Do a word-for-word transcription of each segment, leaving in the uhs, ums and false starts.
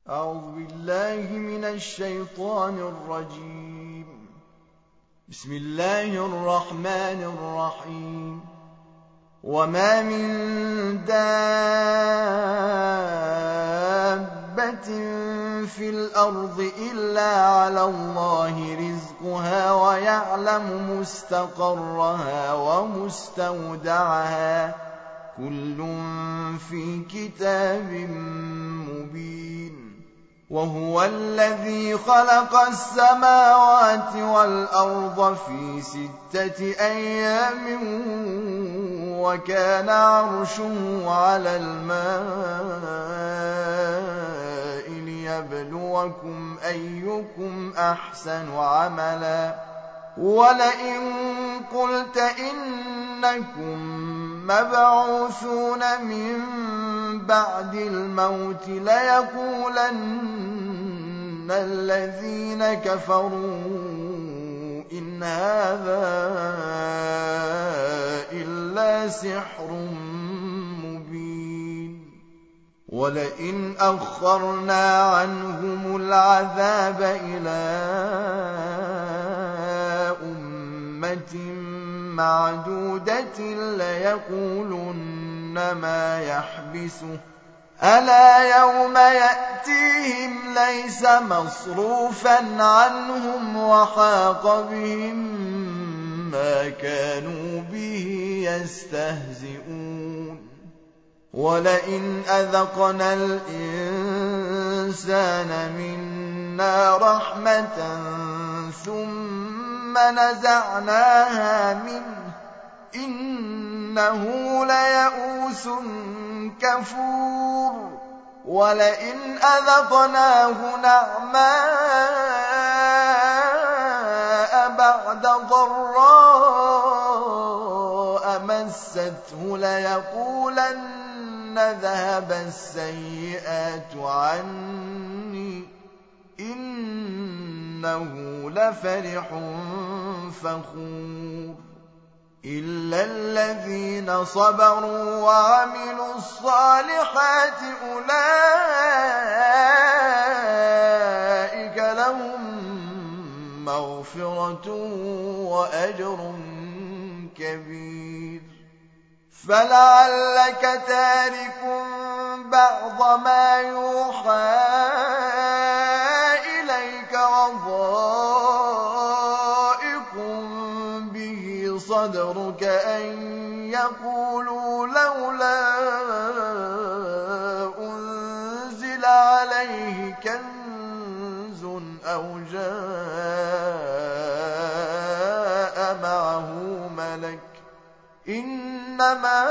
أعوذ بالله من الشيطان الرجيم. بسم الله الرحمن الرحيم. وما من دابة في الأرض إلا على الله رزقها ويعلم مستقرها ومستودعها كل في كتاب مبين. وهو الذي خلق السماوات والأرض في ستة أيام وكان عرشه على الماء ليبلوكم أيكم أحسن عملا. ولئن قلت إنكم مبعوثون من بعد الموت ليقولن الذين كفروا إن هذا إلا سحر مبين. ولئن أخرنا عنهم العذاب إلى أمة معدودة ليقولن ما يحبسه ألا يوم يأتيهم ليس مصروفا عنهم وحاق بهم ما كانوا به يستهزئون. ولئن أذقنا الإنسان منا رحمة ثم نزعناها منه إنه ليئوس كفور. ولئن أذقناه نعماء بعد ضراء مسته ليقولن ذهب السيئات عني إنه لفرح فخور. إلا الذين صبروا وعملوا الصالحات أولئك لهم مغفرة وأجر كبير. فلعلك تارك بعض ما يوحى إليك وضائق به صدرك أن يقولوا لولا أنزل عليه كنز أو جاء معه ملك إنما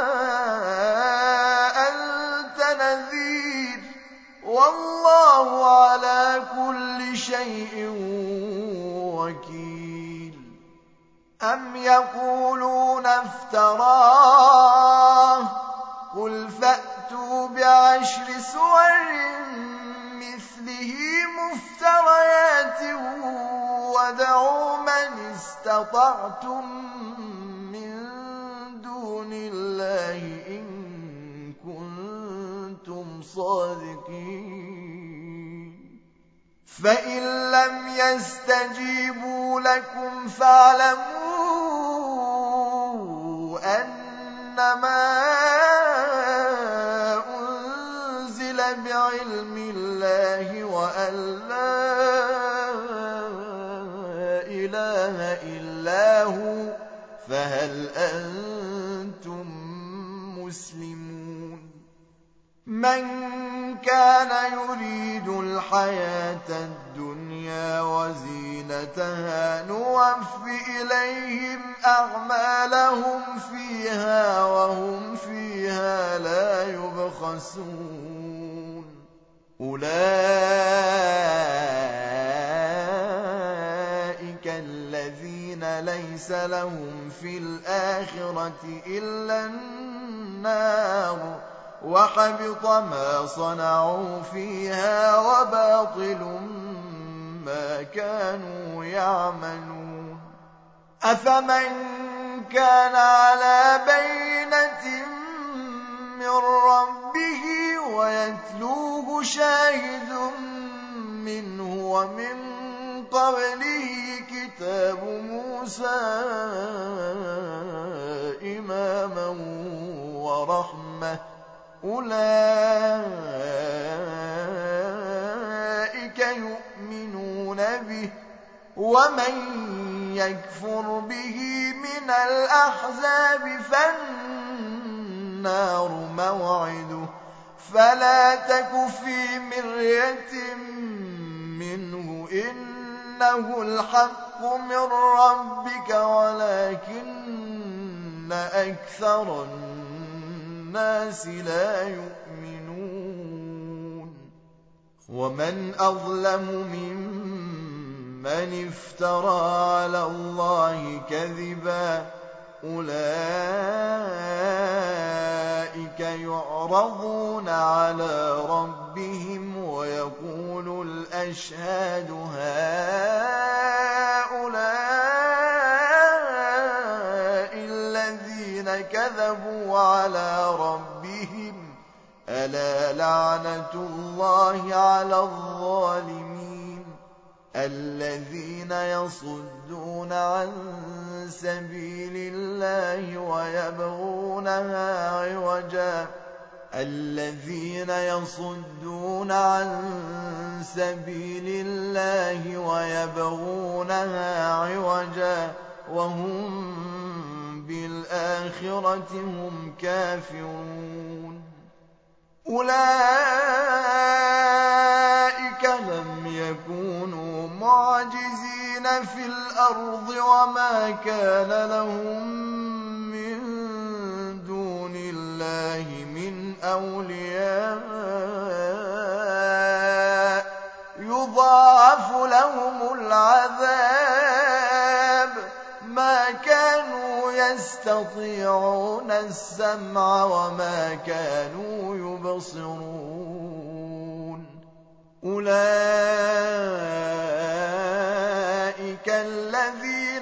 أنت نذير والله على كل شيء وكيل. أم يقولون افتراه قل فأتوا بعشر سور مثله مفتريات وادعوا من استطعتم من دون الله إن كنتم صادقين. فإن لم يستجيبوا لكم فاعلموا أنما أنزل بعلم الله وأن لا إله إلا هو فهل أنتم مسلمون. من كان يريد الحياة الدنيا وزينتها نوف إليهم أعمالهم فيها وهم فيها لا يبخسون. أولئك الذين ليس لهم في الآخرة إلا النار وحبط ما صنعوا فيها وباطل ما كانوا يعملون. أفمن كان على بينة من ربه ويتلوه شاهد منه ومن قبله كتاب موسى إماما ورحمة أولئك يؤمنون به ومن يكفر به من الأحزاب فالنار موعده فلا تك في مرية منه إنه الحق من ربك ولكن أكثر الناس لا يؤمنون ومن أظلم ممن افترى على الله كذبا أولئك يعرضون على ربهم ويقول الأشهاد هؤلاء الذين كذبوا على ربهم ألا لعنة الله على الظالمين الذين يصدون عن سبيل الله ويبغونها عوجا الذين يصدون عن سبيل الله ويبغونها عوجا وهم بالآخرة هم كافرون أولئك لم يكونوا معجزين في الأرض وما كان لهم من دون الله من أولياء يضاعف لهم العذاب ما كانوا يستطيعون السمع وما كانوا يبصرون أولئك الذين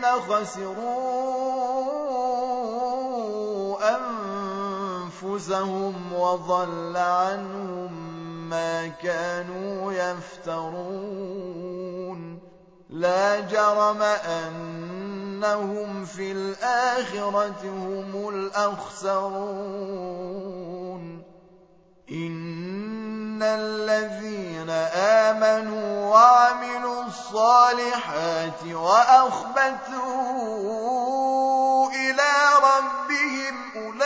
خسروا أنفسهم وضل عنهم ما كانوا يفترون لا جرم أنهم في الآخرة هم الأخسرون إن الذين آمنوا وعملوا الصالحات وأخبتوا إلى ربهم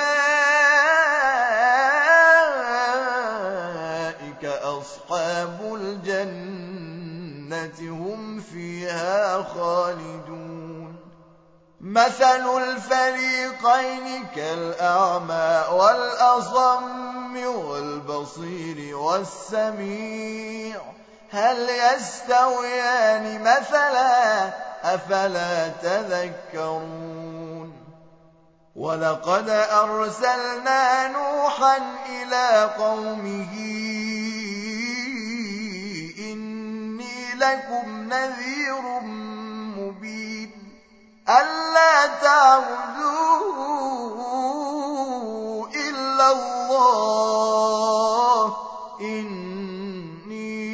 أولئك أصحاب الجنة هم فيها خالدون مثل الفريقين كالأعمى والأصم والبصير والسميع هل يستويان مثلا أفلا تذكرون ولقد أرسلنا نوحا إلى قومه إني لكم نذير مبين ألا تعبدوا إلا الله إني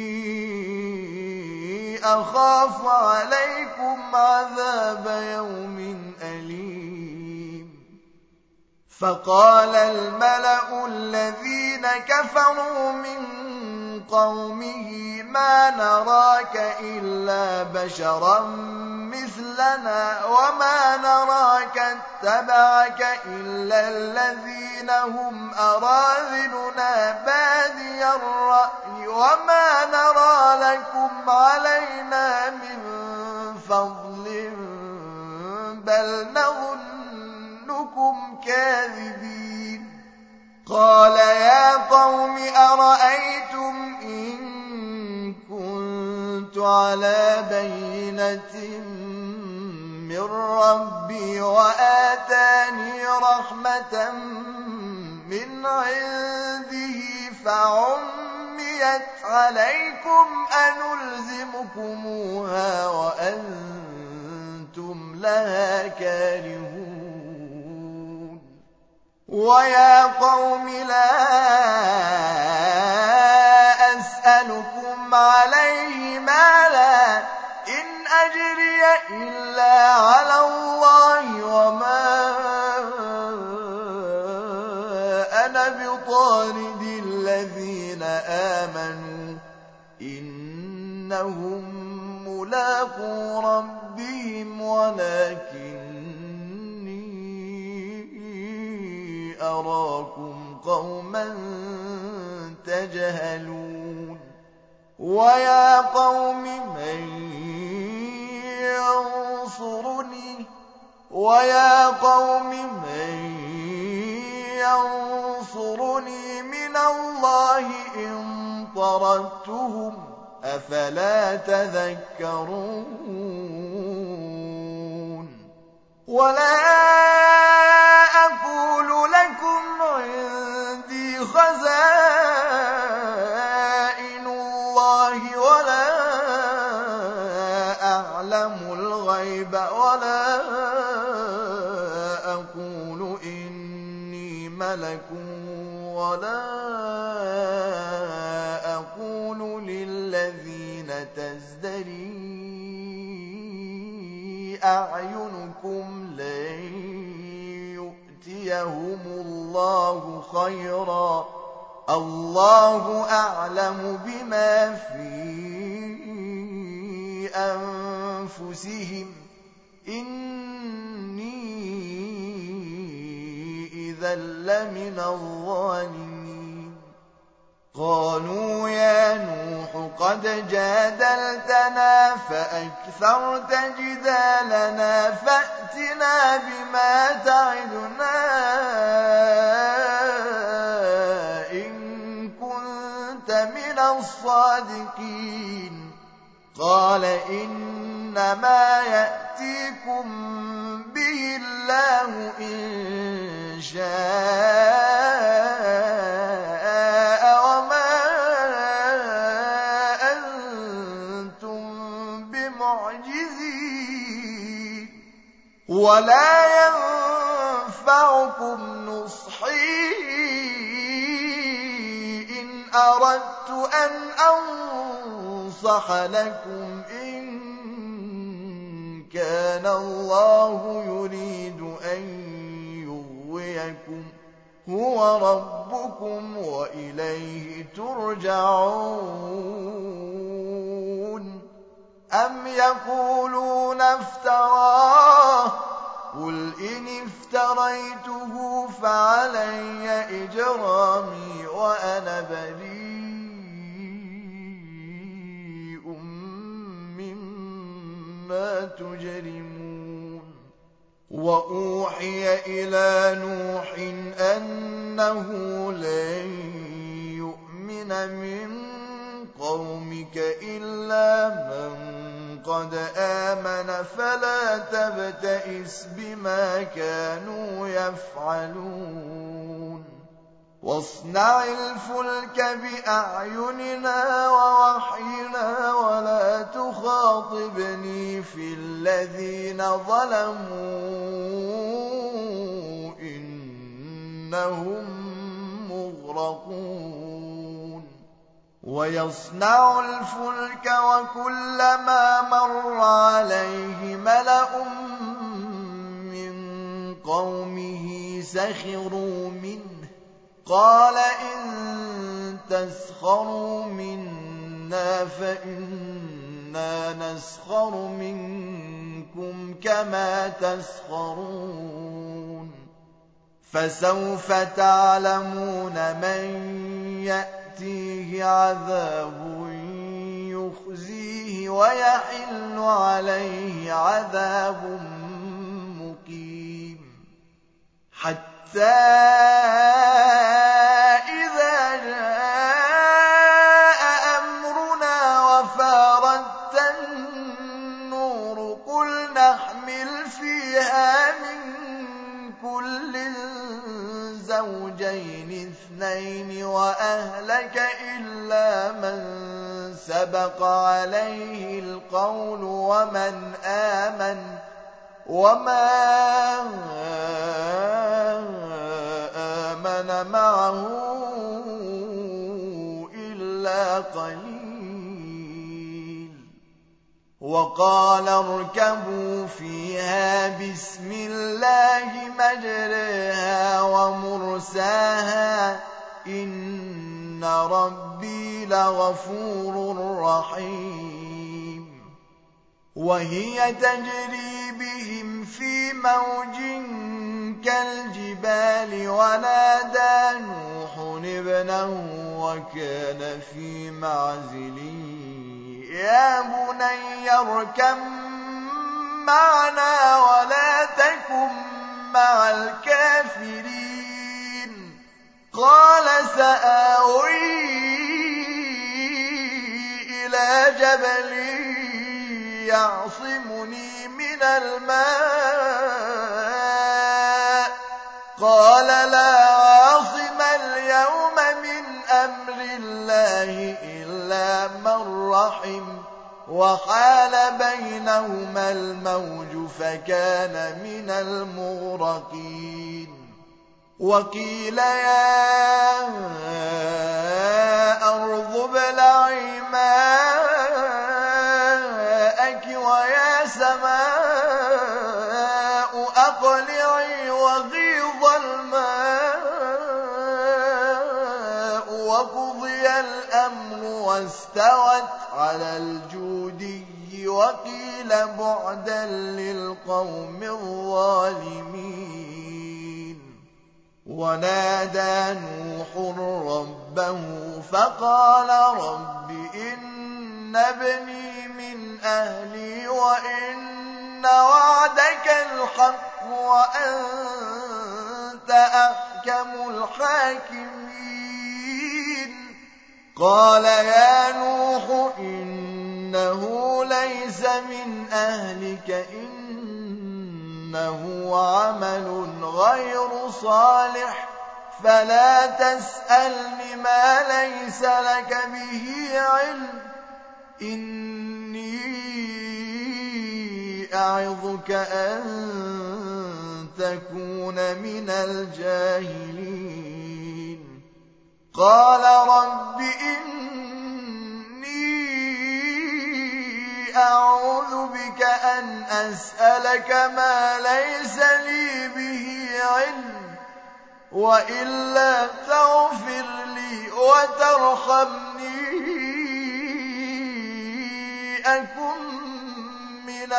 أخاف عليكم عذاب يوم أليم فقال الملأ الذين كفروا من قومه ما نراك إلا بشرا مثلنا وما نراك اتبعك إلا الذين هم أراذلنا بادي الرأي وما نرى لكم علينا من فضل بل نظنكم كاذبين قال يا قوم أرأيتم إن كنت على بينة من ربي وآتاني رحمة من عنده فعميت عليكم أنلزمكموها وأنتم لها كارهون ويا قوم لا أسألكم عليه مالا إن أجري إلا على الله وما أنا بطارد الذين آمنوا إنهم ملاقو ربهم ولكني أراكم قوما تجهلون ويا قوم من ينصرني ويا قوم من ينصرني من الله إن طردتهم أفلا تذكرون ولا أقول لكم عندي خزائن الله ولا أعلم الغيب ولا أقول إني ملك ولا أقول للذين تزدري أعينكم لن يؤتيهم الله خيرا الله أعلم بما في أنفسهم إني إذا لمن الظالمين قالوا يا نوح قد جادلتنا فأكثرت جدالنا فأتنا بما تعدنا إن كنت من الصادقين قال إنما يأتيكم به الله إن شاء وما أنتم بمعجزين ولا ينفعكم نصحي إن أردت أن أنصح لكم إن كان الله يريد أن يغويكم هو ربكم وإليه ترجعون أم يقولون افتراه قل إن افتريته فعلي إجرامي وأنا بريء مما تجرمون وأوحي إلى نوح أنه لن يؤمن من قومك إلا من قد آمن فلا تبتئس بما كانوا يفعلون واصنع الفلك بأعيننا ووحينا ولا تخاطبني في الذين ظلموا إنهم مغرقون ويصنع الفلك وكلما مر عليه ملأ من قومه سخروا منه قال إن تسخروا منا فإنا نسخر منكم كما تسخرون فسوف تعلمون من يأتيه عذاب يخزيه ويحل عليه عذاب مقيم حتى إذا جاء أمرنا وفارت النور قل نحمل فيها من كل زوجين اثنين وأهلك إلا من سبق عليه القول ومن آمن وما آمن معه إلا إلا قليل. وقال اركبوا فيها بسم الله مجريها ومرساها إن ربي لغفور رحيم. وهي تجري بهم في موج كالجبال ونادى نوح ابنه وكان في معزل يا بني اركب معنا ولا تكن مع الكافرين. قال سآوي إلى جبل يعصمني من الماء قال لا عاصم اليوم من أمر الله إلا من رحم وحال بينهما الموج فكان من المغرقين. وقيل يا أرض ابلعي ماءك ويا سماء أقلعي وغيض الماء وقضي الأمر واستوت على الجودي وقيل بعدا للقوم الظالمين. ونادى نوح ربه فقال رب إن ابني من أهلي وإن وعدك الحق وأنت أحكم الحاكمين. قال يا نوح إنه ليس من أهلك إنه عمل غير صالح فلا تسألني ما ليس لك به علم إني أعظك أن تكون من الجاهلين. قال رب إني أعوذ بك أن أسألك ما ليس لي به علم وإلا تغفر لي وترحمني أكن من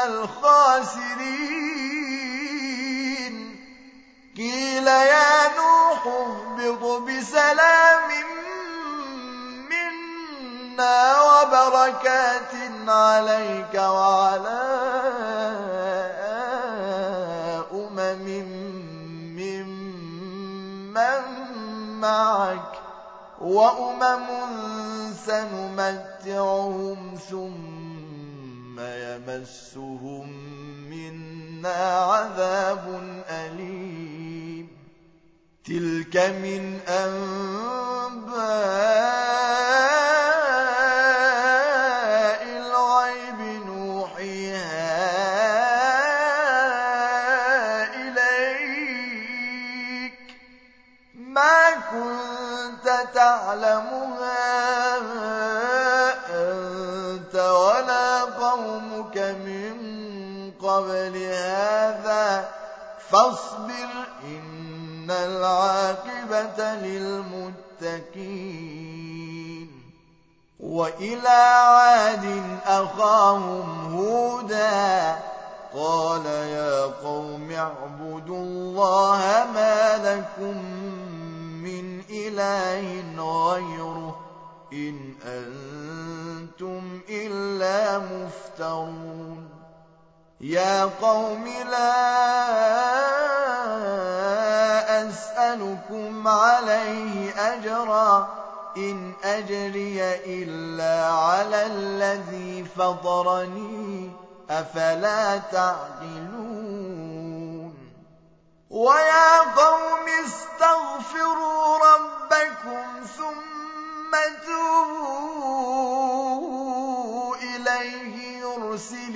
الخاسرين. قيل يا نوح اهبط بسلام منا وبركات عليك وعلى أمم ممن معك وأمم سنمتعهم ثم يمسهم منا عذاب أليم. تلك من أنباء الغيب نوحيها إليك ما كنت تعلمها أنت ولا قومك من قبل هذا فاصبر إن العاقبة للمتقين. وإلى عاد أخاهم هودا قال يا قوم اعبدوا الله ما لكم من إله غيره إن أنتم إلا مفترون. يا قوم لا أسألكم عليه أجرا إن أجري إلا على الذي فطرني أفلا تعقلون. ويا قوم استغفروا ربكم ثم توبوا إليه يرسل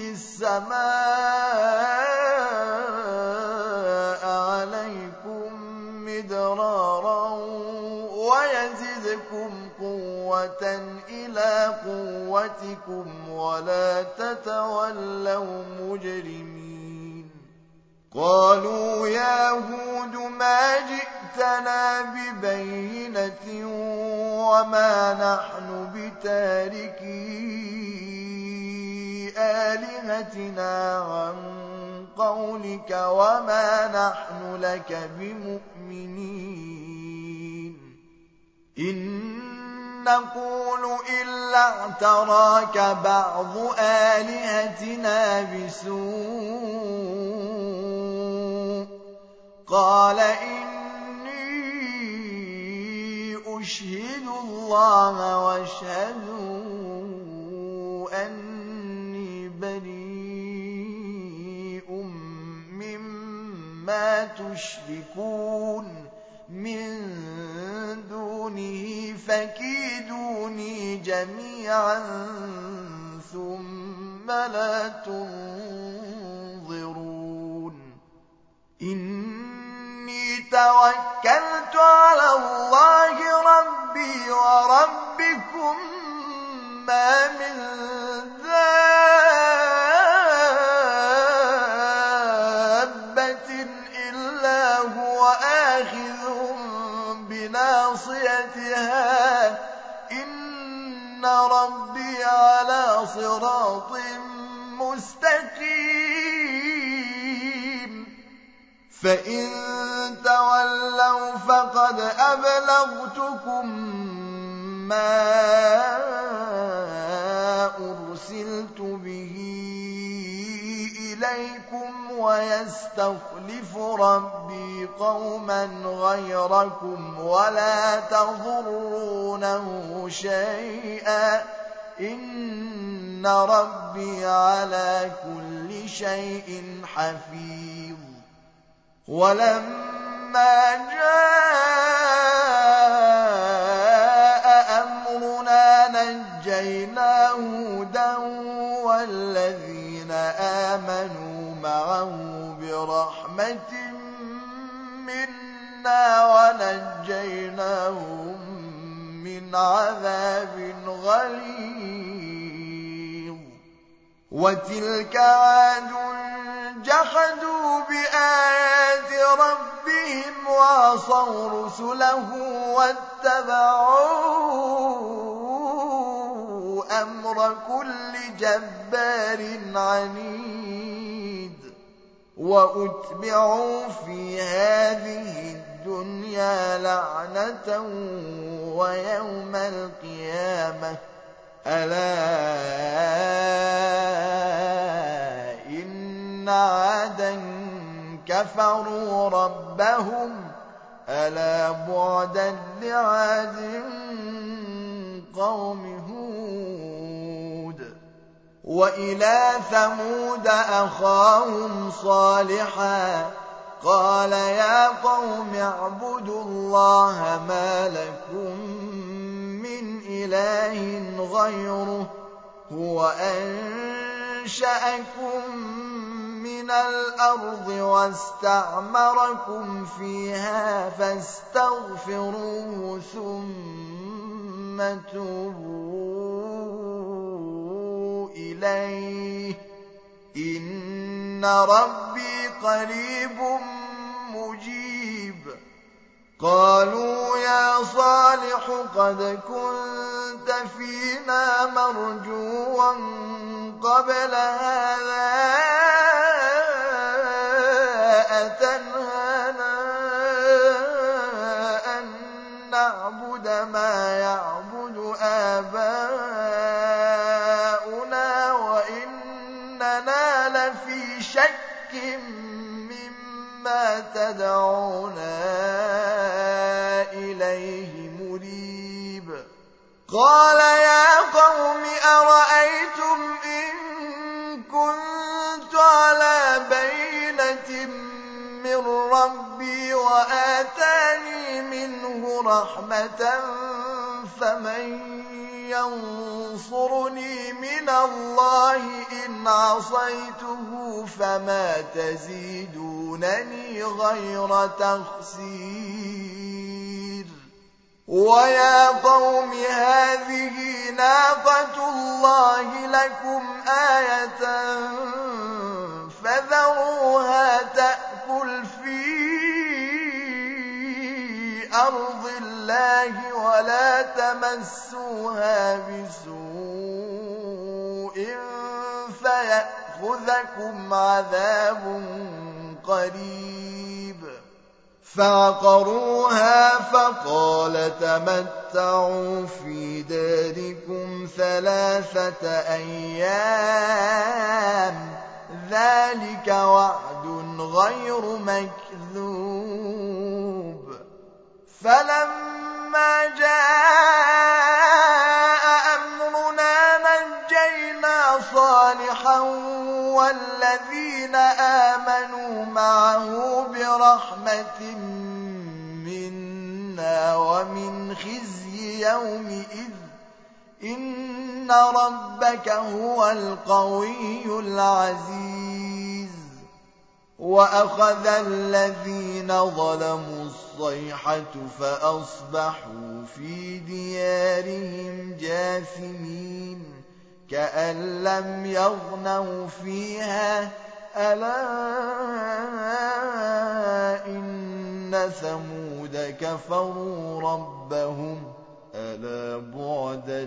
السماء عليكم مدرارا ويزدكم قوة قوة إلى قوتكم ولا تتولوا مجرمين قالوا يا هود ما جئتنا ببينة وما نحن بتاركي آلهتنا عن قولك وما نحن لك بمؤمنين إن نقول إلا اعتراك بعض آلهتنا بسوء قال إني أشهد الله واشهدوا أني بريء مما تشركون من دونه فكيدوني جميعا ثم لا تنظرون إني توكلت على الله ربي وربكم ما من دابة إلا هو آخذ بناصيتها إن ربي على صراط مستقيم فإن تولوا فقد أبلغتكم ما أرسلت به إليكم ويستخلف ربي قوما غيركم ولا تضرونه شيئا إن ربي على كل شيء حفيظ ولما جاء أمرنا نجينا هودا والذين آمنوا معه برحمة منا ونجيناهم من عذاب غليظ وتلك عاد جحدوا بآيات ربهم وعصوا رسله واتبعوا أمر كل جبار عنيد وأتبعوا في هذه الدنيا لعنة ويوم القيامة ألا إن عادا كفروا ربهم ألا بعدا لعاد قوم هود وإلى ثمود أخاهم صالحا قال يا قوم اعبدوا الله ما لكم من إله غيره هو أنشأكم من الأرض واستعمركم فيها فاستغفروه ثم توبوا إليه إن ربي قريب مجيب قالوا يا صالح قد كنت فينا مرجوا قبل هذا أتنهانا أن نعبد ما يعبد آباؤنا وإننا لفي شك مما تدعونا إليه مريب قال يا قوم أرأيتم إن كنت على بينة من ربي وآتاني منه رحمة فمن ينصرني من الله إن عصيته فما تزيدونني غير تخسير ويا قوم هذه ناقة الله لكم آية فذروها تأكل في أرض الله ولا تمسوها بسوء فيأخذكم عذاب قريب فعقروها فقال تمتعوا في داركم ثلاثة أيام ذلك وعد غير مكذوب فلما جاء أمرنا نجينا صالحا والذين آمنوا معه برحمة منا ومن خزي يومئذ إن ربك هو القوي العزيز وأخذ الذين ظلموا الصيحة فأصبحوا في ديارهم جاثمين كأن لم يغنوا فيها ألا إن ثمود كفروا ربهم ألا بعدا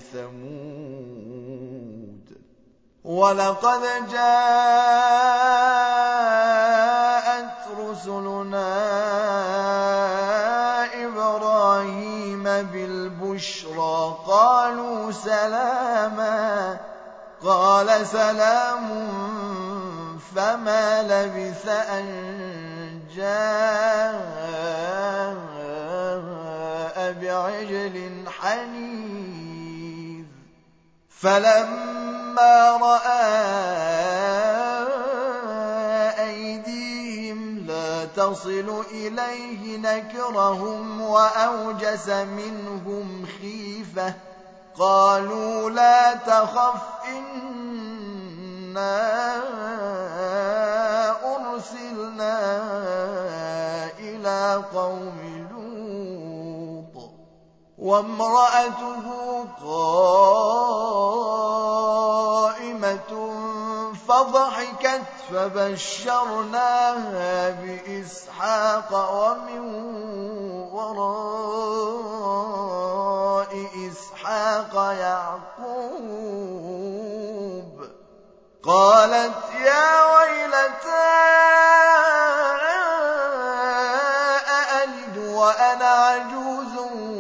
لثمود ولقد جاءت رسلنا إبراهيم بالبشرى قالوا سلاما قال سلام فما لبث أن جاء بعجل حنيذ فلما رأى أيديهم لا تصل إليه نكرهم وأوجس منهم خيفة قالوا لا تخف إنا أرسلنا إلى قوم لوط وامرأته قائمة فضحكت فبشرناها بإسحاق ومن وراء إسحاق يعقوب قالت يا ويلتى أألد وأنا عجوز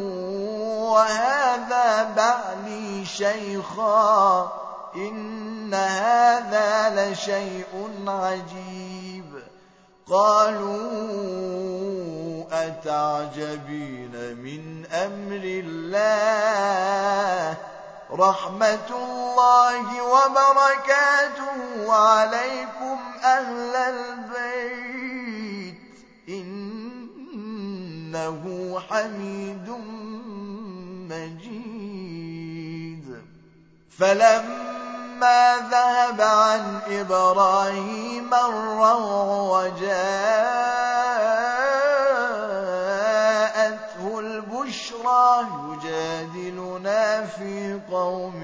وهذا بعلي شيخا إن هذا لشيء عجيب قالوا أتعجبين من أمر الله رحمة الله وبركاته عليكم أهل البيت إنه حميد مجيد فلما ذهب عن إبراهيم الروع وجاءته البشرى يجادلنا في قوم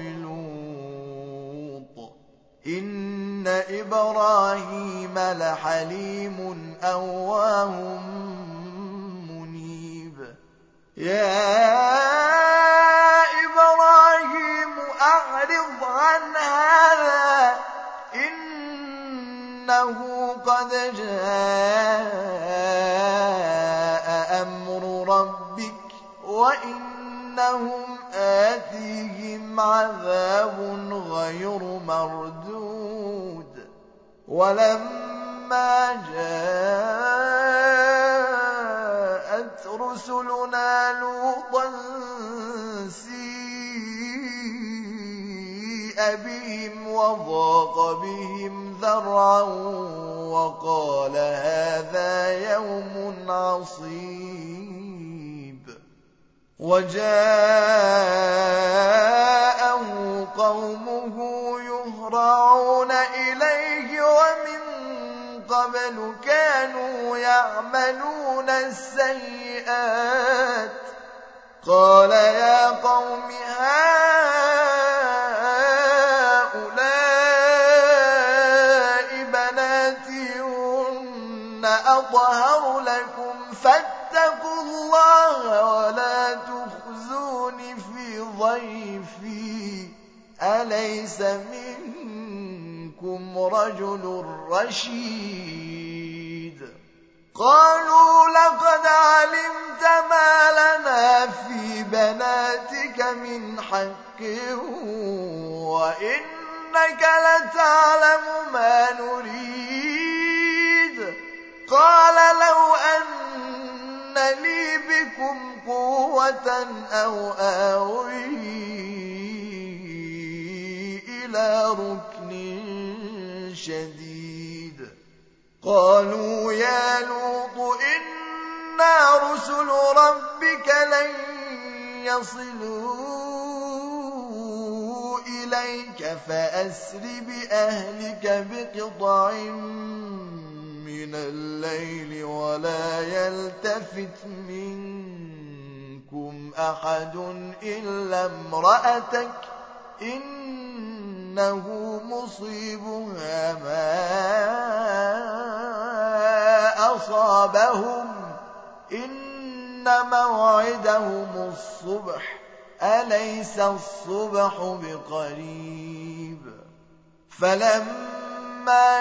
لوط إن إبراهيم لحليم أواه منيب يا إبراهيم أعرض عن هذا إنه قد جاء أمر ربك وإنهم آتيهم عذاب غير مردود ولما جاءت رسلنا لوطا سيء بهم وضاق بهم ذرعا وقال هذا يوم عصيب وجاءه قومه يهرعون إليه ومن قبل كانوا يعملون السيئات قال يا قوم هؤلاء بناتي هن أطهر لكم فاتقوا الله ولا تخزون في ضيفي أليس منكم رجل رشيد قالوا لقد علمت ما لنا في بناتك من حق وإنك لتعلم ما نريد قال لو أن لي بكم قوة أو آوي إلى ركن شديد قالوا يا لوط إنا رسل ربك لن يصلوا إليك فأسر بأهلك بقطع من الليل ولا يلتفت منكم أحد إلا امرأتك إنه مصيبها ما أصابهم إن موعدهم الصبح أليس الصبح بقريب فلما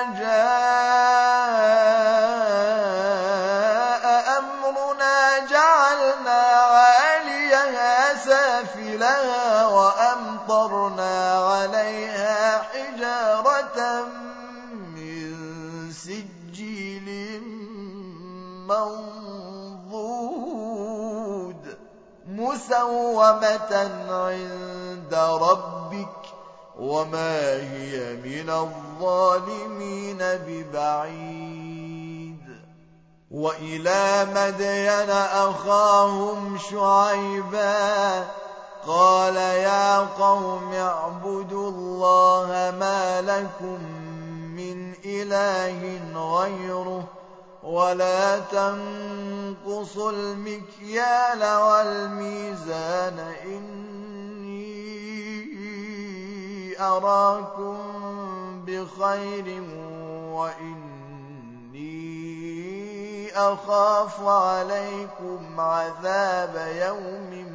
جاء أمرنا جعلنا عاليها سافلها وأمطرنا عليها حجارة من سجيل منضود مسومة عند ربك وما هي من الظالمين ببعيد وإلى مدين أخاهم شعيبا قال يا قوم اعبدوا الله ما لكم من إله غيره ولا تنقصوا المكيال والميزان إني أراكم بخير وإني أخاف عليكم عذاب يوم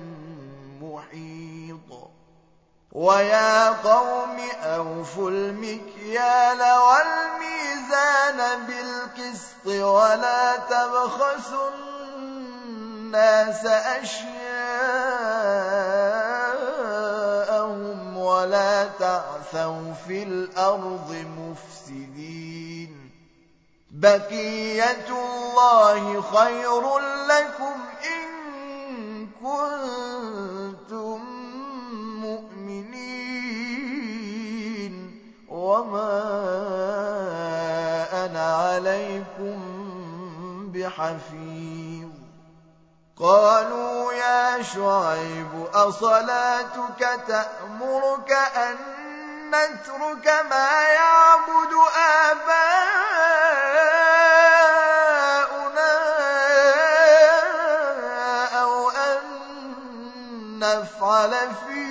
محيط ويا قوم أوفوا المكيال والميزان بالقسط ولا تبخسوا الناس أشياءهم ولا تعثوا في الأرض مفسدين بقية الله خير لكم إن كنتم مؤمنين وما أنا عليكم بحفيظ قالوا يا شعيب أصلاتك تأمرك أن نترك ما يعبد آباؤنا أو أن نفعل في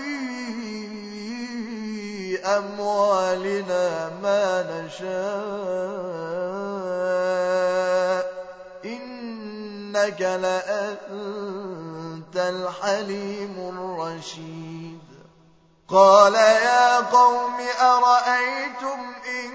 أموالنا ما نشاء إنك لأنت الحليم الرشيد قال يا قوم أرأيتم إن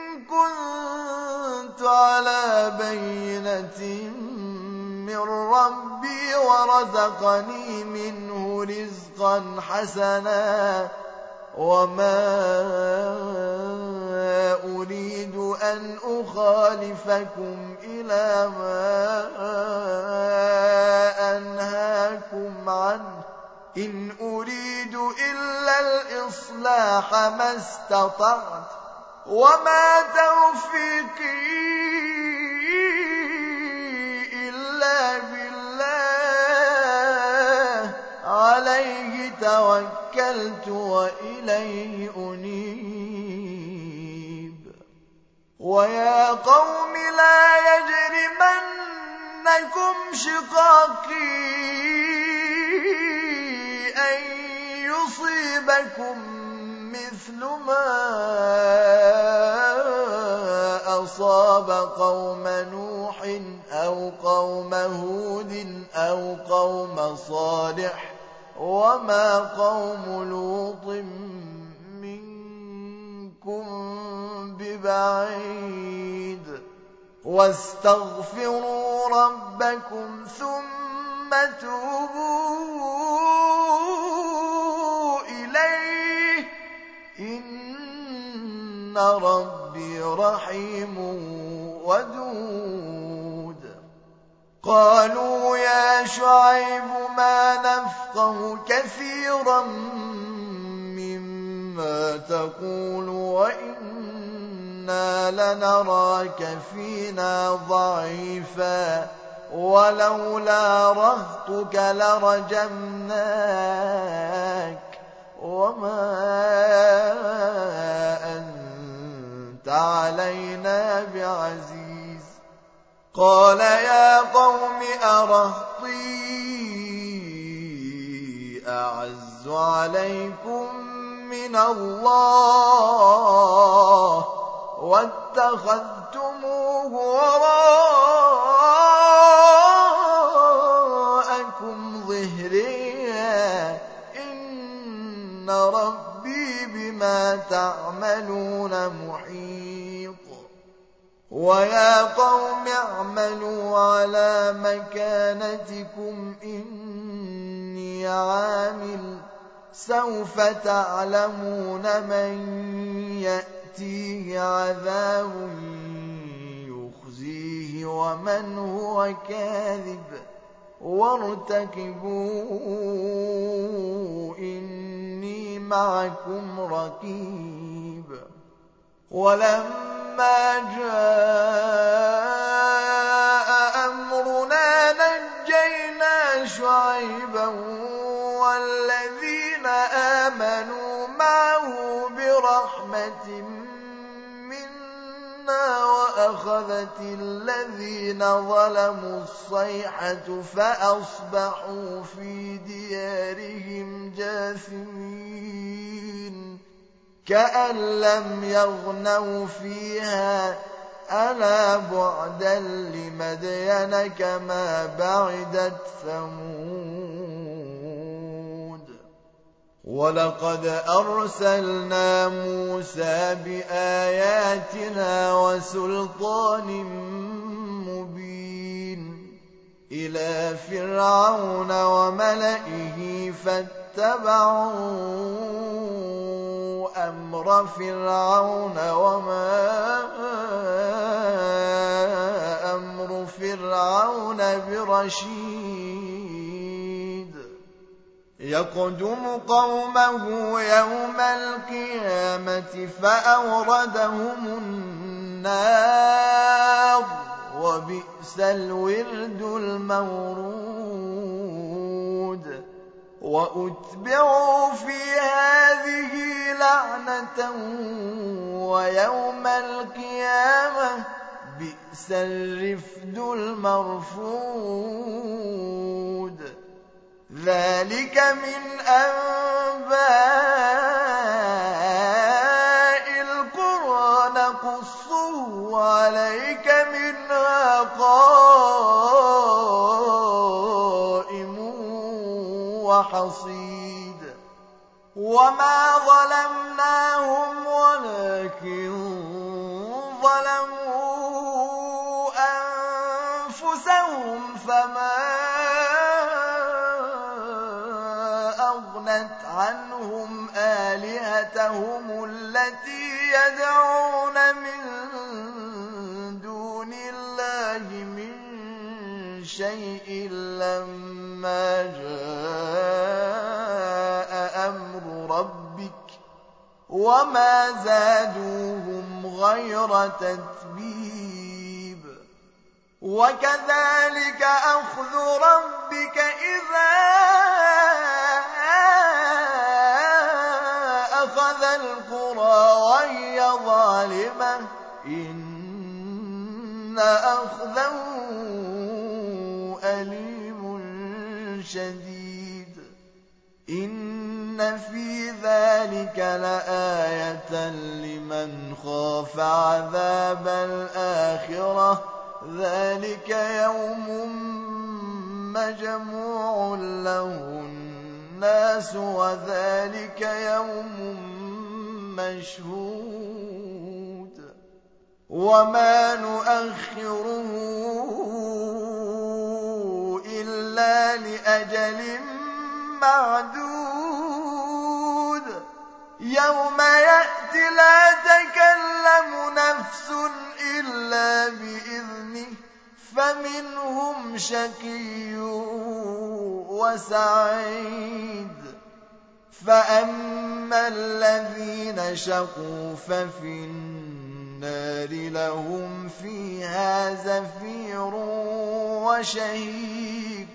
كنت على بينة من ربي ورزقني منه رزقا حسنا وما أريد أن أخالفكم إلى ما أنهاكم عنه إن أريد إلا الإصلاح ما استطعت وما توفيقي إلا بالله عليه توكلت وإليه أنيب ويا قوم لا يجرمنكم شقاقي يُصِيبَكُم مِّثْلُ مَا أَصَابَ قَوْمَ نُوحٍ أَوْ قَوْمَ هُودٍ أَوْ قَوْمَ صَالِحٍ وَمَا قَوْمُ لُوطٍ مِّنكُم بِبَعِيدٍ وَاسْتَغْفِرُوا رَبَّكُمْ ثُمَّ تُوبُوا إِلَيْهِ إِنَّ رَبِّي رَحِيمٌ وَدُودٌ قَالُوا يَا شُعَيْبُ مَا نَفْقَهُ كَثِيرًا مِّمَّا تَقُولُ وَإِنَّا لَنَرَاكَ فِينَا ضَعِيفًا وَلَوْلَا رَهْطُكَ لَرَجَمْنَاكَ وَمَا أَنتَ عَلَيْنَا بِعَزِيزٍ قَالَ يَا قَوْمِ أَرَهْطِي أَعَزُّ عَلَيْكُم مِّنَ اللَّهِ وَاتَّخَذْتُمُوهُ وَرَاءَكُمْ ظِهْرِيًّا إِنَّ رَبِّي بِمَا تَعْمَلُونَ مُحِيطٌ وَيَا قَوْمِ اعْمَلُوا عَلَىٰ مَكَانَتِكُمْ إِنِّي عَامِلٌ سَوْفَ تَعْلَمُونَ مَن يَأْتِيهِ عَذَابٌ يُخْزِيهِ وَمَنْ هُوَ كَاذِبٌ وَارْتَقِبُوا إِنِّي مَعَكُمْ رَقِيبٌ وَلَمَّا جَاءَ أَمْرُنَا نَجَّيْنَا شُعَيْبًا وَالَّذِينَ آمَنُوا مَعَهُ بِرَحْمَةٍ مِّنَّا وَأَخَذَتِ الَّذِينَ ظَلَمُوا الصَّيْحَةُ فَأَصْبَحُوا فِي دِيَارِهِمْ جَاثِمِينَ كَأَن لَّمْ يَغْنَوْا فِيهَا أَلَا بُعْدًا لِّمَدْيَنَ كَمَا بَعِدَتْ ثَمُودُ وَلَقَدْ أَرْسَلْنَا مُوسَىٰ بِآيَاتِنَا وَسُلْطَانٍ مُّبِينٍ إِلَىٰ فِرْعَوْنَ وَمَلَئِهِ فَاتَّبَعُوا أَمْرَ فِرْعَوْنَ وَمَا أَمْرُ فِرْعَوْنَ بِرَشِيدٍ يَقْدُمُ قَوْمَهُ يَوْمَ الْقِيَامَةِ فَأَوْرَدَهُمُ النَّارَ وَبِئْسَ الْوِرْدُ الْمَوْرُودُ وَأُتْبِعُوا فِي هَٰذِهِ لَعْنَةً وَيَوْمَ الْقِيَامَةِ بِئْسَ الرِّفْدُ الْمَرْفُودُ ذَٰلِكَ مِنْ أَنبَاءِ الْقُرَىٰ نَقُصُّهُ عَلَيْكَ مِنْهَا قَائِمٌ وَحَصِيدٌ وَمَا ظَلَمْنَاهُمْ وَلَٰكِن ظَلَمُوا أَنفُسَهُمْ فَمَا أَغْنَتْ عَنْهُمْ آلِهَتُهُمُ الَّتِي يَدْعُونَ مِن دُونِ اللَّهِ مِن شَيْءٍ لَّمَّا جَاءَ أَمْرُ رَبِّكَ وَمَا زَادُوهُمْ غَيْرَ تَتْبِيبٍ وَكَذَٰلِكَ أَخْذُ رَبِّكَ إِذَا أَخَذَ الْقُرَىٰ وَهِيَ ظَالِمَةٌ إِنَّ أَخْذَهُ أَلِيمٌ شَدِيدٌ إِنَّ إن في ذلك لآية لمن خاف عذاب الآخرة ذلك يوم مجموع له الناس وذلك يوم مشهود وما نؤخره إلا لأجل معدود يوم يأتي لا تكلم نفس إلا بإذنه فمنهم شقي وسعيد فأما الذين شقوا ففي النار لهم فيها زفير وشهيق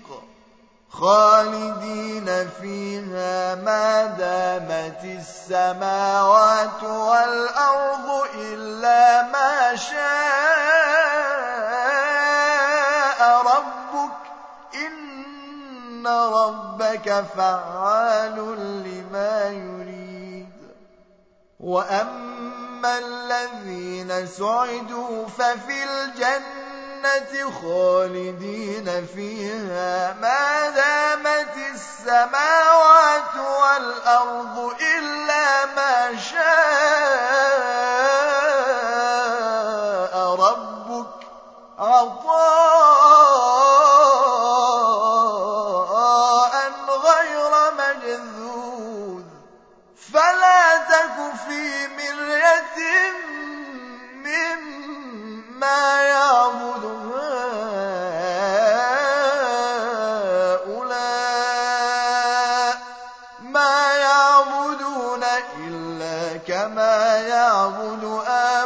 خالدين فيها ما دامت السماوات والأرض إلا ما شاء ربك إن ربك فعال لما يريد وأما الذين سعدوا ففي الجنة خالدين فيها ما دامت السماوات والأرض إلا ما شاء ربك عطاء غير مجذوذ فلا تك في مرية مما يعبد هؤلاء ما يعبدون إلا كما يعبد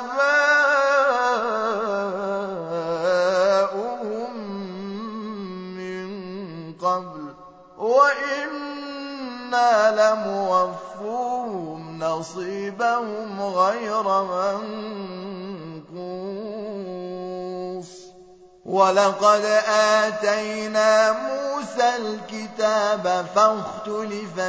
آباؤهم من قبل وإنا لموفوهم نصيبهم غير منقوص ولقد آتينا موسى الكتاب فاختلف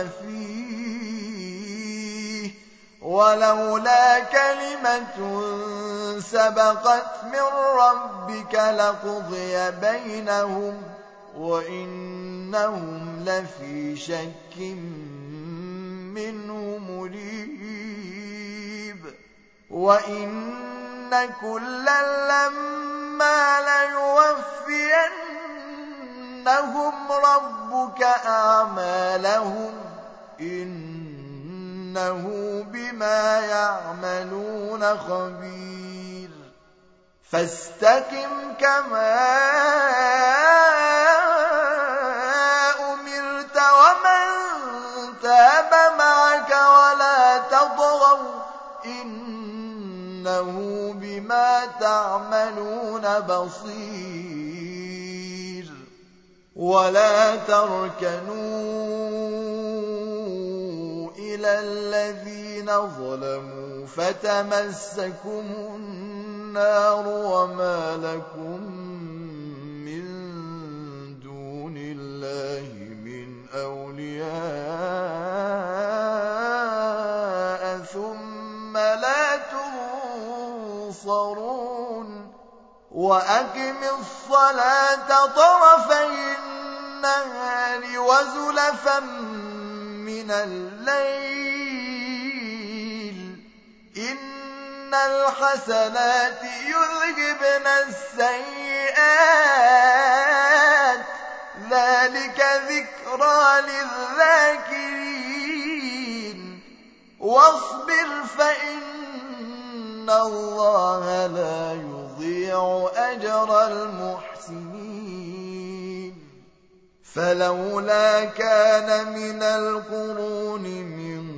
فيه ولولا كلمة سبقت من ربك لقضي بينهم وإنهم لفي شك منه مريب وإن كلا لما ليوفينهم ربك أعمالهم إنه بما يعملون خبير فاستقم كما أمرت ومن تاب معك ولا تطغوا إنه بما تعملون بصير ولا تركنوا إلى الذين ظلموا فتمسكم النار وما لكم من دون الله من أولياء ثم لا تنصرون وأقم الصلاة طرفي النهار وزلفا من الليل إن الحسنات يذهبن السيئات ذلك ذكرى للذاكرين واصبر فإن الله لا يضيع أجر المحسنين فلولا كان من القرون من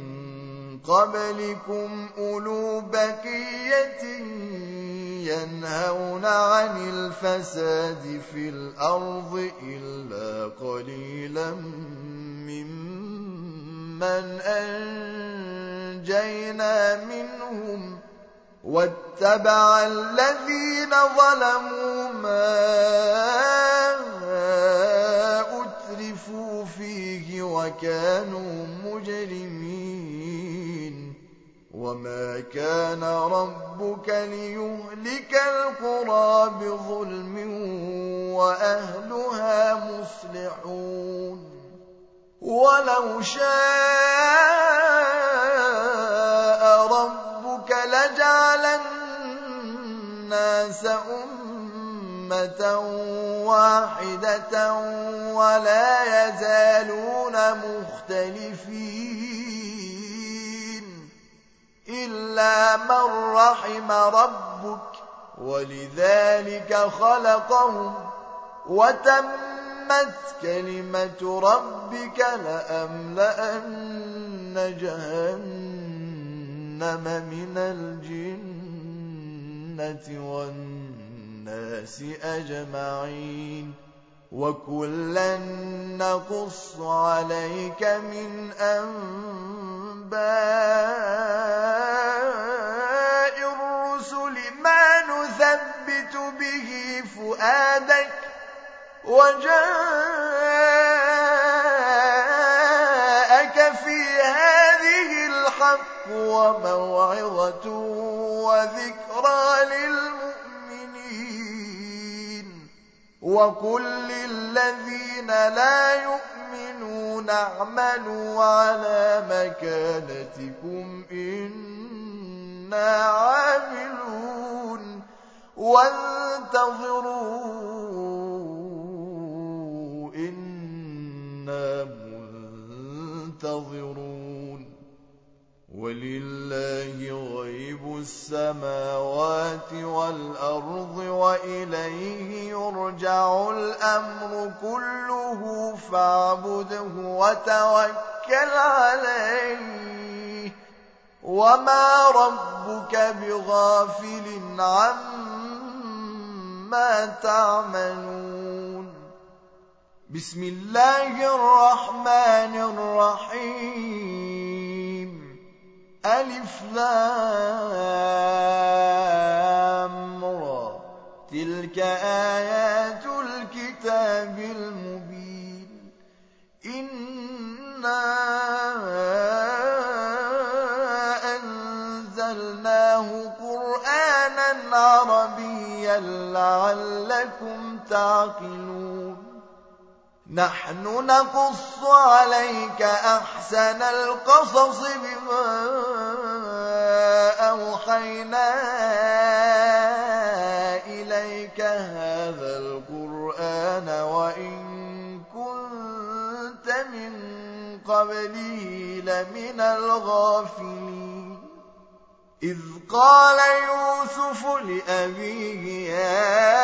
قبلكم أولو بقية ينهون عن الفساد في الأرض إلا قليلا ممن أنجينا منهم واتبع الذين ظلموا ما أترفوا فيه وكانوا مجرمين وما كان ربك ليهلك القرى بظلم وأهلها مصلحون ولو شاء ربك لجعل الناس أمة واحدة ولا يزالون مختلفين إلا من رحم ربك ولذلك خلقهم وتمت كلمة ربك لأملأن جهنم من الجنة والناس أجمعين وكلا نقص عليك من أنباء الرسل ما نثبت به فؤادك وجاءك في هذه الحق وموعظة وذكرى للمؤمنين وقل للذين لا يؤمنون اعملوا على مكانتكم إنا عاملون وانتظروا إنا منتظرون ولله غيب السماوات والأرض وإليه يرجع الأمر كله فاعبده وتوكل عليه وما ربك بغافل عما تعملون بسم الله الرحمن الرحيم ألف لام را تلك آيات الكتاب المبين إنا أنزلناه قرآنا عربيا لعلكم تعقلون نحن نقص عليك أحسن القصص بما أوحينا إليك هذا القرآن وإن كنت من قبله لمن الغافلين إذ قال يوسف لأبيه يا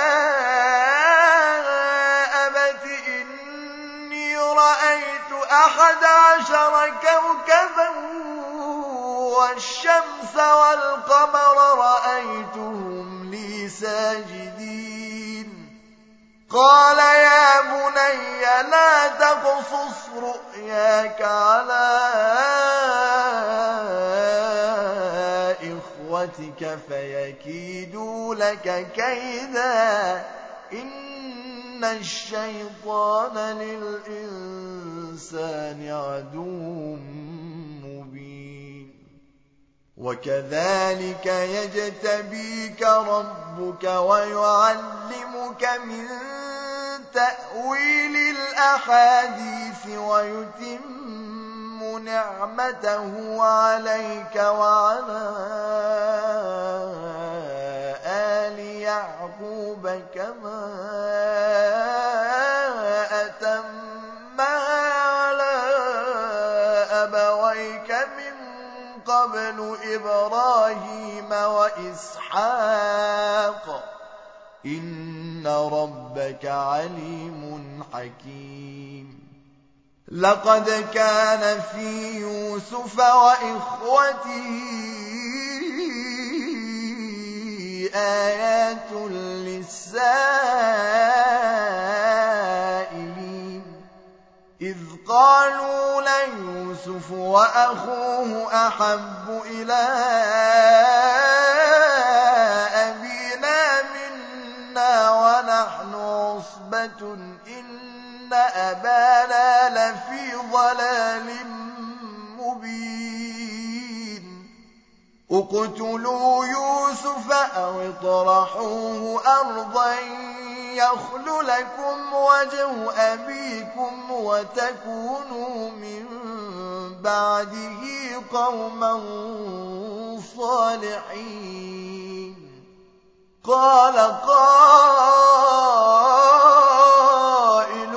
رأيت أحد عشر كوكبا والشمس والقمر رأيتهم لي ساجدين قال يا بني لا تقصص رؤياك على إخوتك فيكيدوا لك كيدا إن الشيطان للإنسان عدو مبين وكذلك يجتبيك ربك ويعلمك من تأويل الأحاديث ويتم نعمته عليك وعلى آل يعقوب كما أتمها على أبويك من قبل إبراهيم وإسحاق إن ربك عليم حكيم لقد كان في يوسف وإخوته آيات للسائلين إذ قالوا ليوسف وأخوه أحب إلى أبينا منا ونحن عصبة إن أبانا لفي اقتلوا يوسف أو اطرحوه أرضا يخل لكم وجه أبيكم وتكونوا من بعده قوما صالحين. قال قائل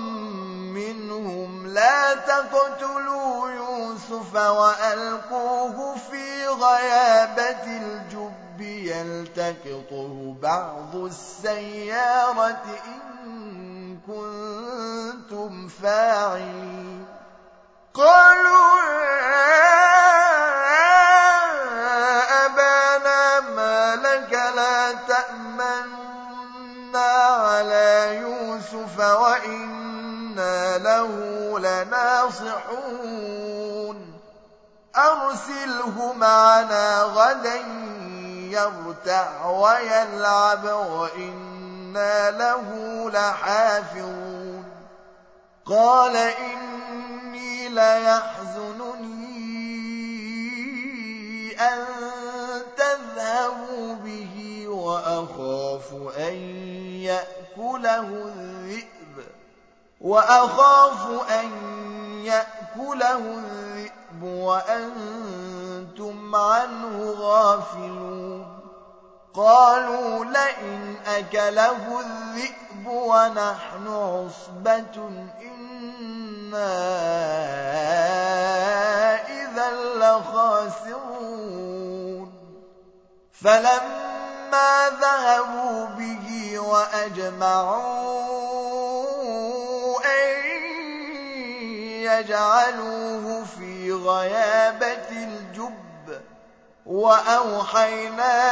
منهم لا تقتلوا يوسف وألقوه في غيابة الجب يلتقطه بعض السيارة إن كنتم فاعلين. قالوا يا أبانا ما لك لا تأمنا على يوسف وإنا له لناصحون أرسله معنا غدا يرتع ويلعب وإنا له لحافظون. قال إني ليحزنني أن تذهبوا به وأخاف أن يأكله الذئب وأخاف أن يأكله الذئب وأنتم عنه غافلون. قالوا لئن أكله الذئب ونحن عصبة إنا إذا لخاسرون. فلما ذهبوا به وأجمعوا أن يجعلوه في غيابة الجب وأوحينا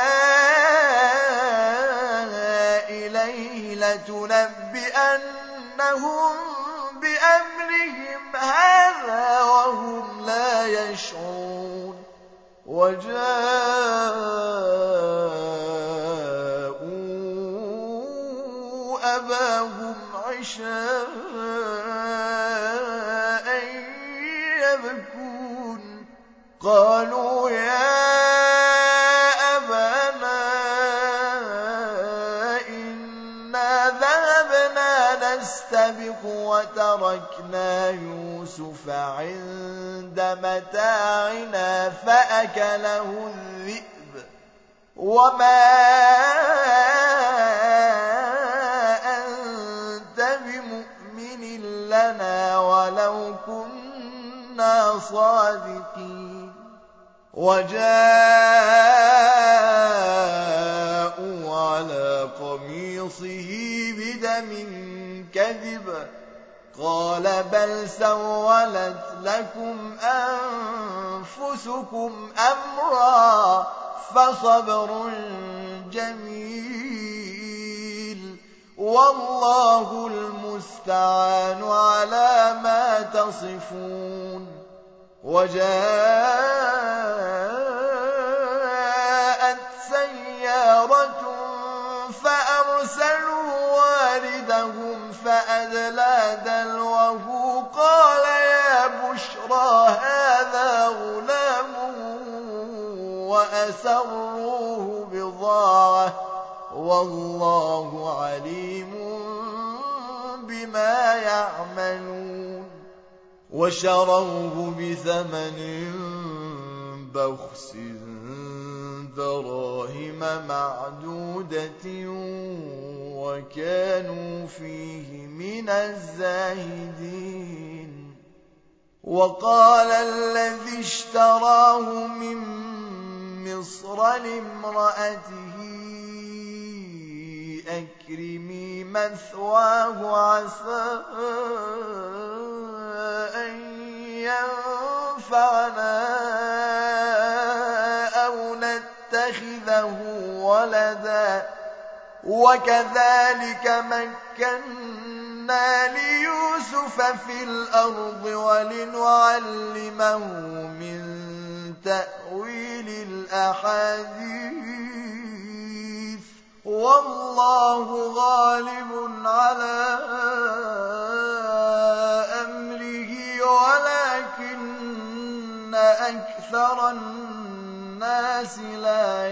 إليه لتنبئنهم بأمرهم هذا وهم لا يشعرون. وجاءوا أباهم عشاء يبكون. قالوا يا أبانا إنا ذهبنا نستبق وتركنا يوسف عند متاعنا فأكله الذئب وما أنت بمؤمن لنا ولو كنا صادقين. وجاءوا على قميصه بدم كذب قال بل سولت لكم أنفسكم أمرا فصبر جميل والله المستعان على ما تصفون. وجاءت سيارة فأرسلوا واردهم فأدلى دلوه قال يا بشرى هذا غلام وأسروه بضاعة والله عليم بما يعملون. وشروه بثمن بخس دراهم معدودة وكانوا فيه من الزاهدين. وقال الذي اشتراه من مصر لامرأته أكرمي مثواه عسى أن ينفعنا أو نتخذه ولدا وكذلك مكنا ليوسف في الأرض ولنعلمه من تأويل الأحاديث والله غالب على أمره ولكن أكثر الناس النَّاسِ لَا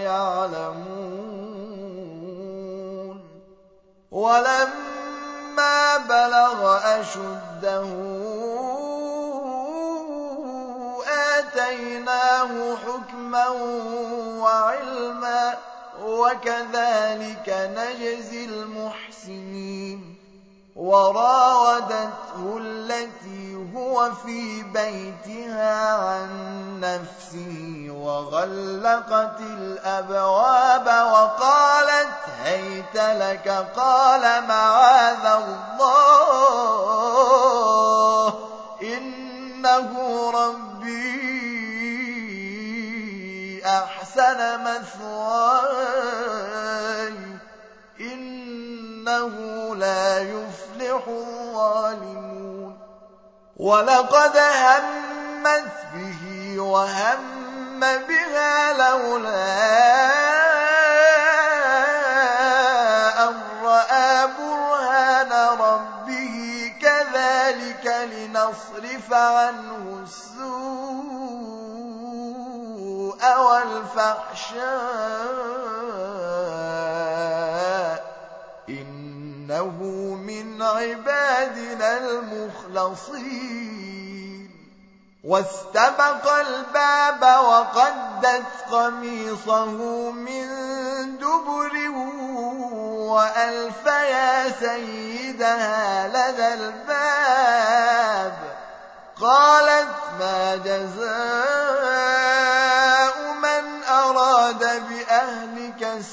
يَعْلَمُونَ وَلَمَّا بَلَغَ أَشُدَّهُ آتَيْنَاهُ حُكْمًا وَعِلْمًا وَكَذَلِكَ نَجْزِي الْمُحْسِنِينَ وراودته التي هو في بيتها عن نفسه وغلقت الأبواب وقالت هيت لك قال معاذ الله إنه ربي أحسن مثواي إنه لا يفلح الظالمون ولقد همت به وهم بها لولا أن رأى برهان ربه كذلك لنصرف عنه السوء والفحشاء إنه من عبادنا المخلصين واستبق الباب وقدت قميصه من دبر وألف يا سيدها لدى الباب قالت ما جزاء من أراد بأهلك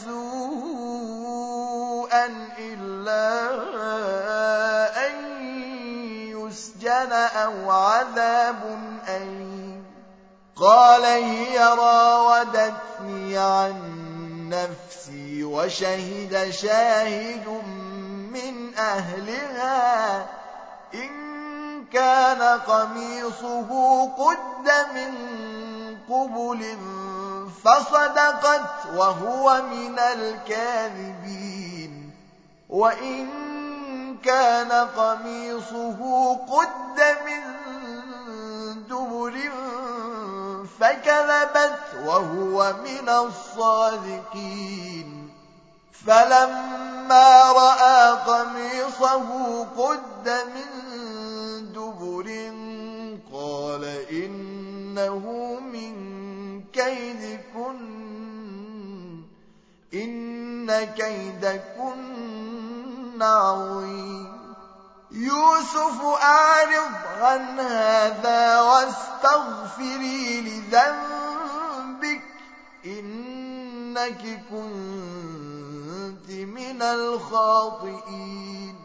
سوءا إلا أن يسجن أو عذاب أليم قال هي راودتني عن نفسي وشهد شاهد من أهلها إن كان قميصه قد من قبل فصدقت وهو من الكاذبين وإن كان قميصه قد من دبر فكذبت وهو من الصادقين فلما رأى قميصه قد من دبر قال إنه من كيدكن إن كيدكن عظيم يوسف أعرض عن هذا واستغفري لذنبك إنك كنت من الخاطئين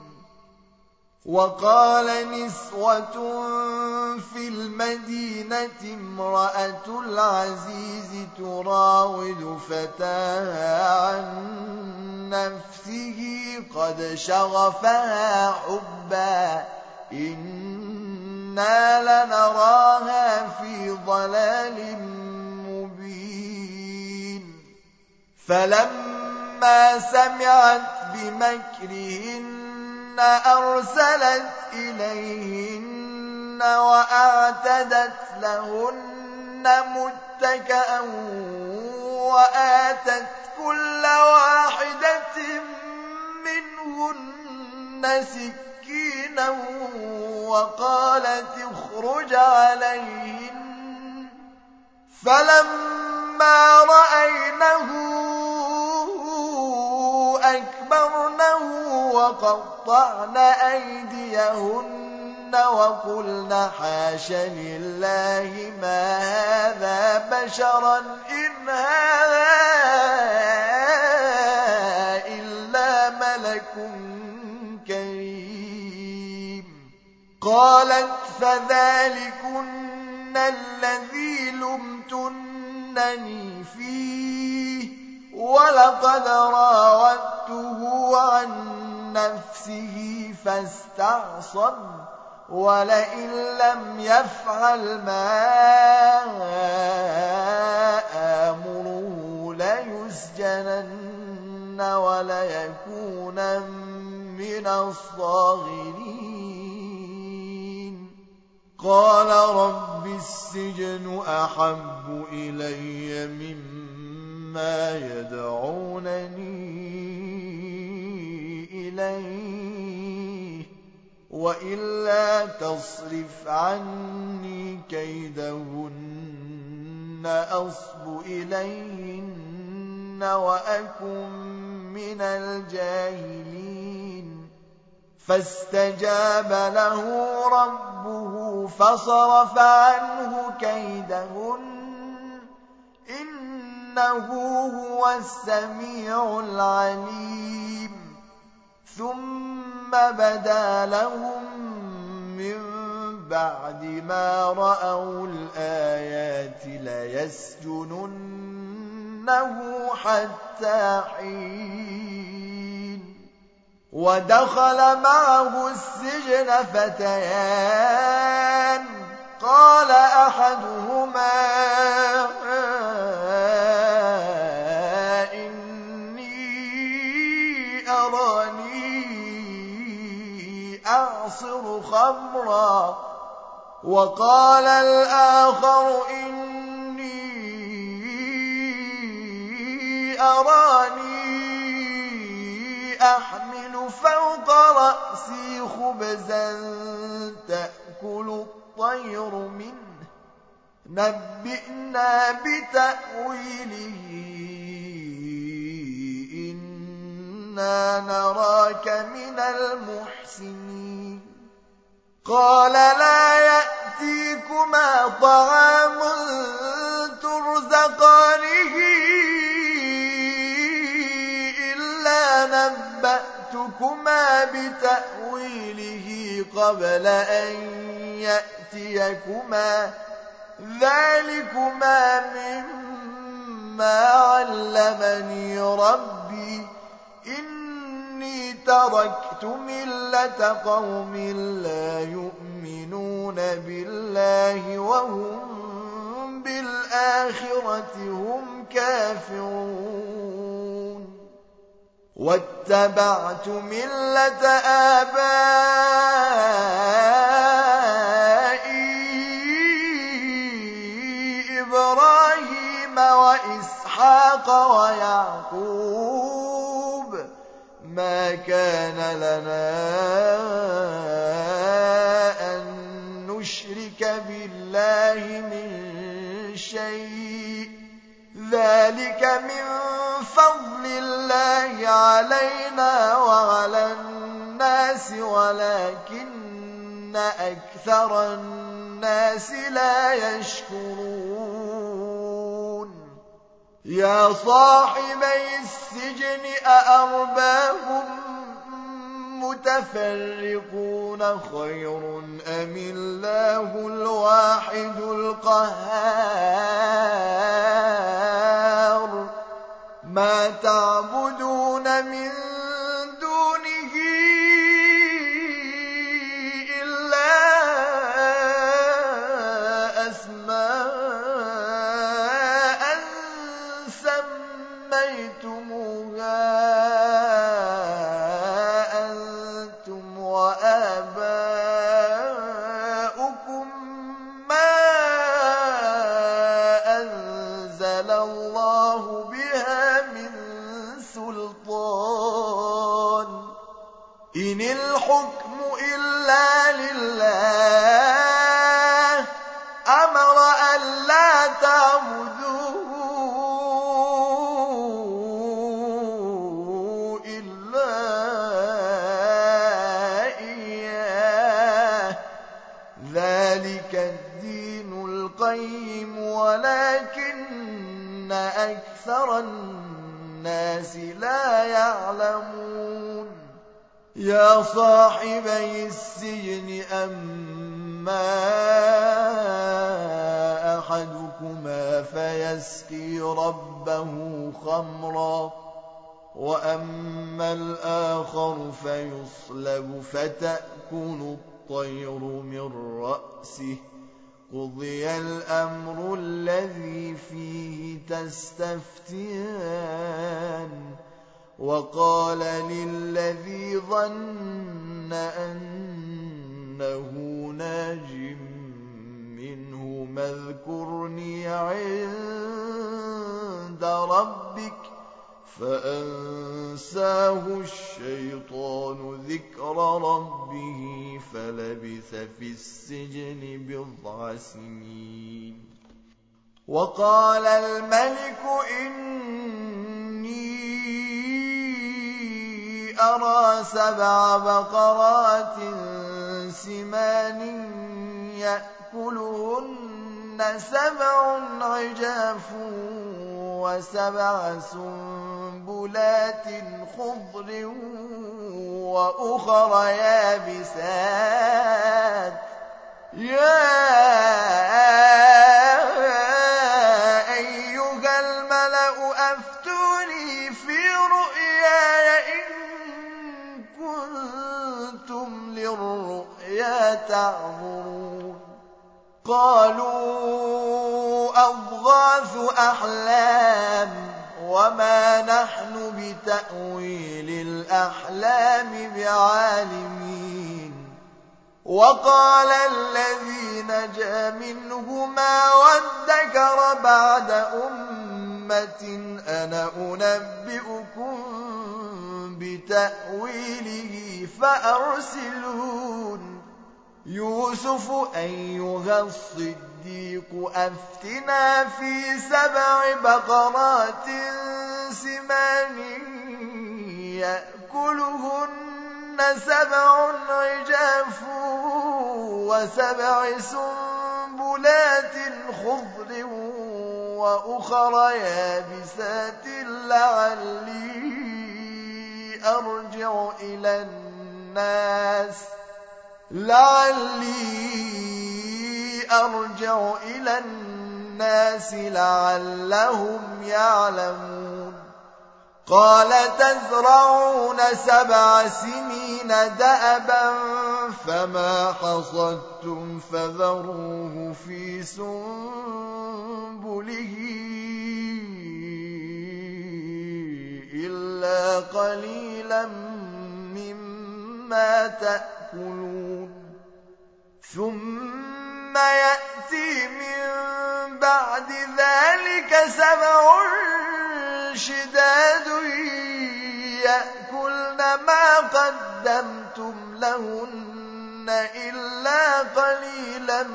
وقال نسوة في المدينة امرأة العزيز تراود فتاها عن نفسه قد شغفها حبا إنا لنراها في ضلال مبين فلما سمعت بمكرهن أرسلت إليهن وأعتدت لهن متكئا وآتت كل واحدة منهن سكينا وقالت اخرج عليهن فلما رأينه أكبرنه وقطعن أيديهن وقلن حاش لله ما هذا بشرا إن هذا إلا ملك كريم قالت فذلكن الذي لمتنني فيه ولقد راودته عن نفسه فاستعصم ولئن لم يفعل ما آمره ليسجنن وليكون من الصاغرين قال رب السجن أحب إلي مما ما يدعونني إليه وإلا تصرف عني كيدهن أصب إليهن وأكن من الجاهلين فاستجاب له ربه فصرف عنه كيدهن إنه هو السميع العليم ثم بدا لهم من بعد ما رأوا الآيات ليسجننه حتى حين ودخل معه السجن فتيان قال أحدهما إني أراني أعصر خمرا وقال الآخر إني أراني أحمل فوق رأسي خبزا تأكل الطير منه نبئنا بتأويله إنا نراك من المحسنين قال لا يأتيكما طعام ترزقانه إلا نبأتكما بتأويله قبل أن يأتيكما ذلكما مما علمني ربي إني تركت ملة قوم لا يؤمنون بالله وهم بالآخرة هم كافرون واتبعت ملة آبائي إبراهيم وإسحاق ويعقوب ما كان لنا أن نشرك بالله من شيء ذلك من فضل الله علينا وعلى الناس ولكن أكثر الناس لا يشكرون يا صاحبي السجن أأرباب متفرقون خير أم الله الواحد القهار ما تعبدون من دونه إلا أسماء سميتموها أنتم وآباؤكم ما أنزل الله بها من سلطان إن الحكم إلا لله أمر ألا تعبدوا إلا إياه ذلك الدين القيم ولكن أكثر الناس لا يعلمون يا صاحبي السجن أما أحدكما فيسقي ربه خمرا وأما الآخر فيصلب فتأكل الطير من رأسه قضي الأمر الذي فيه تستفتيان وقال للذي ظن أنه ناج منه اذكرني عند ربك فأنساه الشيطان ذكر ربه فلبث في السجن بضع سنين. وقال الملك إني أرى سبع بقرات سمان يأكلهن سبع عجاف وسبع سنبلات خضر وأخر يابسات يا أيها الملأ أفتوني في رؤياي إن كنتم للرؤيا تعبرون. قالوا أضغاث أحلام وما نحن بتأويل الأحلام بعالمين. وقال الذي نجا منهما وادكر بعد أمة أنا أنبئكم بتأويله فأرسلون. يوسف أيها الصديق أفتنا في سبع بقرات سمان يأكلهن سبع عجاف وسبع سنبلات خضر وأخر يابسات لعلي أرجع إلى الناس لعلي أرجع إلى الناس لعلهم يعلمون. قال تزرعون سبع سنين دأبا فما حصدتم فذروه في سنبله إلا قليلا مما تأكلون. ثم يأتي من بعد ذلك سبع شداد يأكلن ما قدمتم لهن إلا قليلا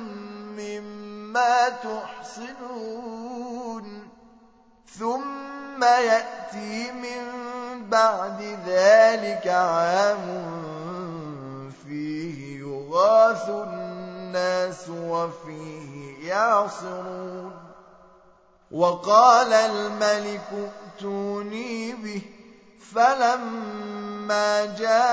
مما تحصنون. ثم يأتي من بعد ذلك عام فيه يغاث الناس وفيه يعصرون. وقال الملك ائتوني به فلما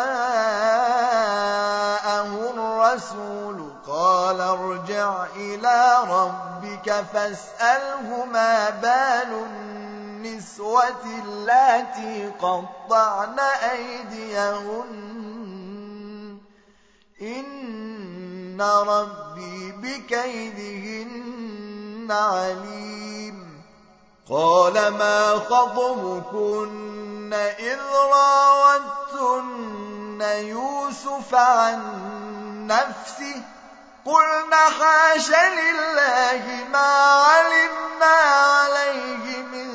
جاءه الرسول قال ارجع إلى ربك فاسأله ما بال النسوة اللاتي قطعن أيديهن إن ربي بكيدهن عليم. قال ما خطبكن إذ راوتن يوسف عن نفسه قلنا حاش لله ما علمنا عليه من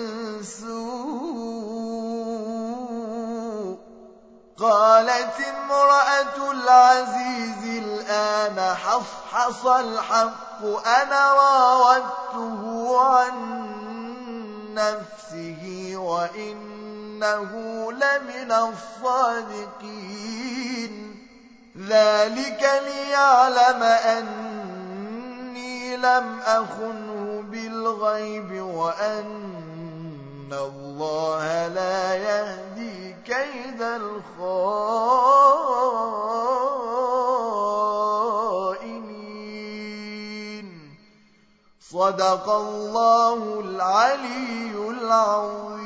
سوء. قالت امرأة العزيز الآن حصحص الحق أنا راودته عن نفسه وإنه لمن الصادقين. ذلك ليعلم أني لم أخنه بالغيب وأن الله لا يهدي كيد الخائنين. صدق الله العلي العظيم.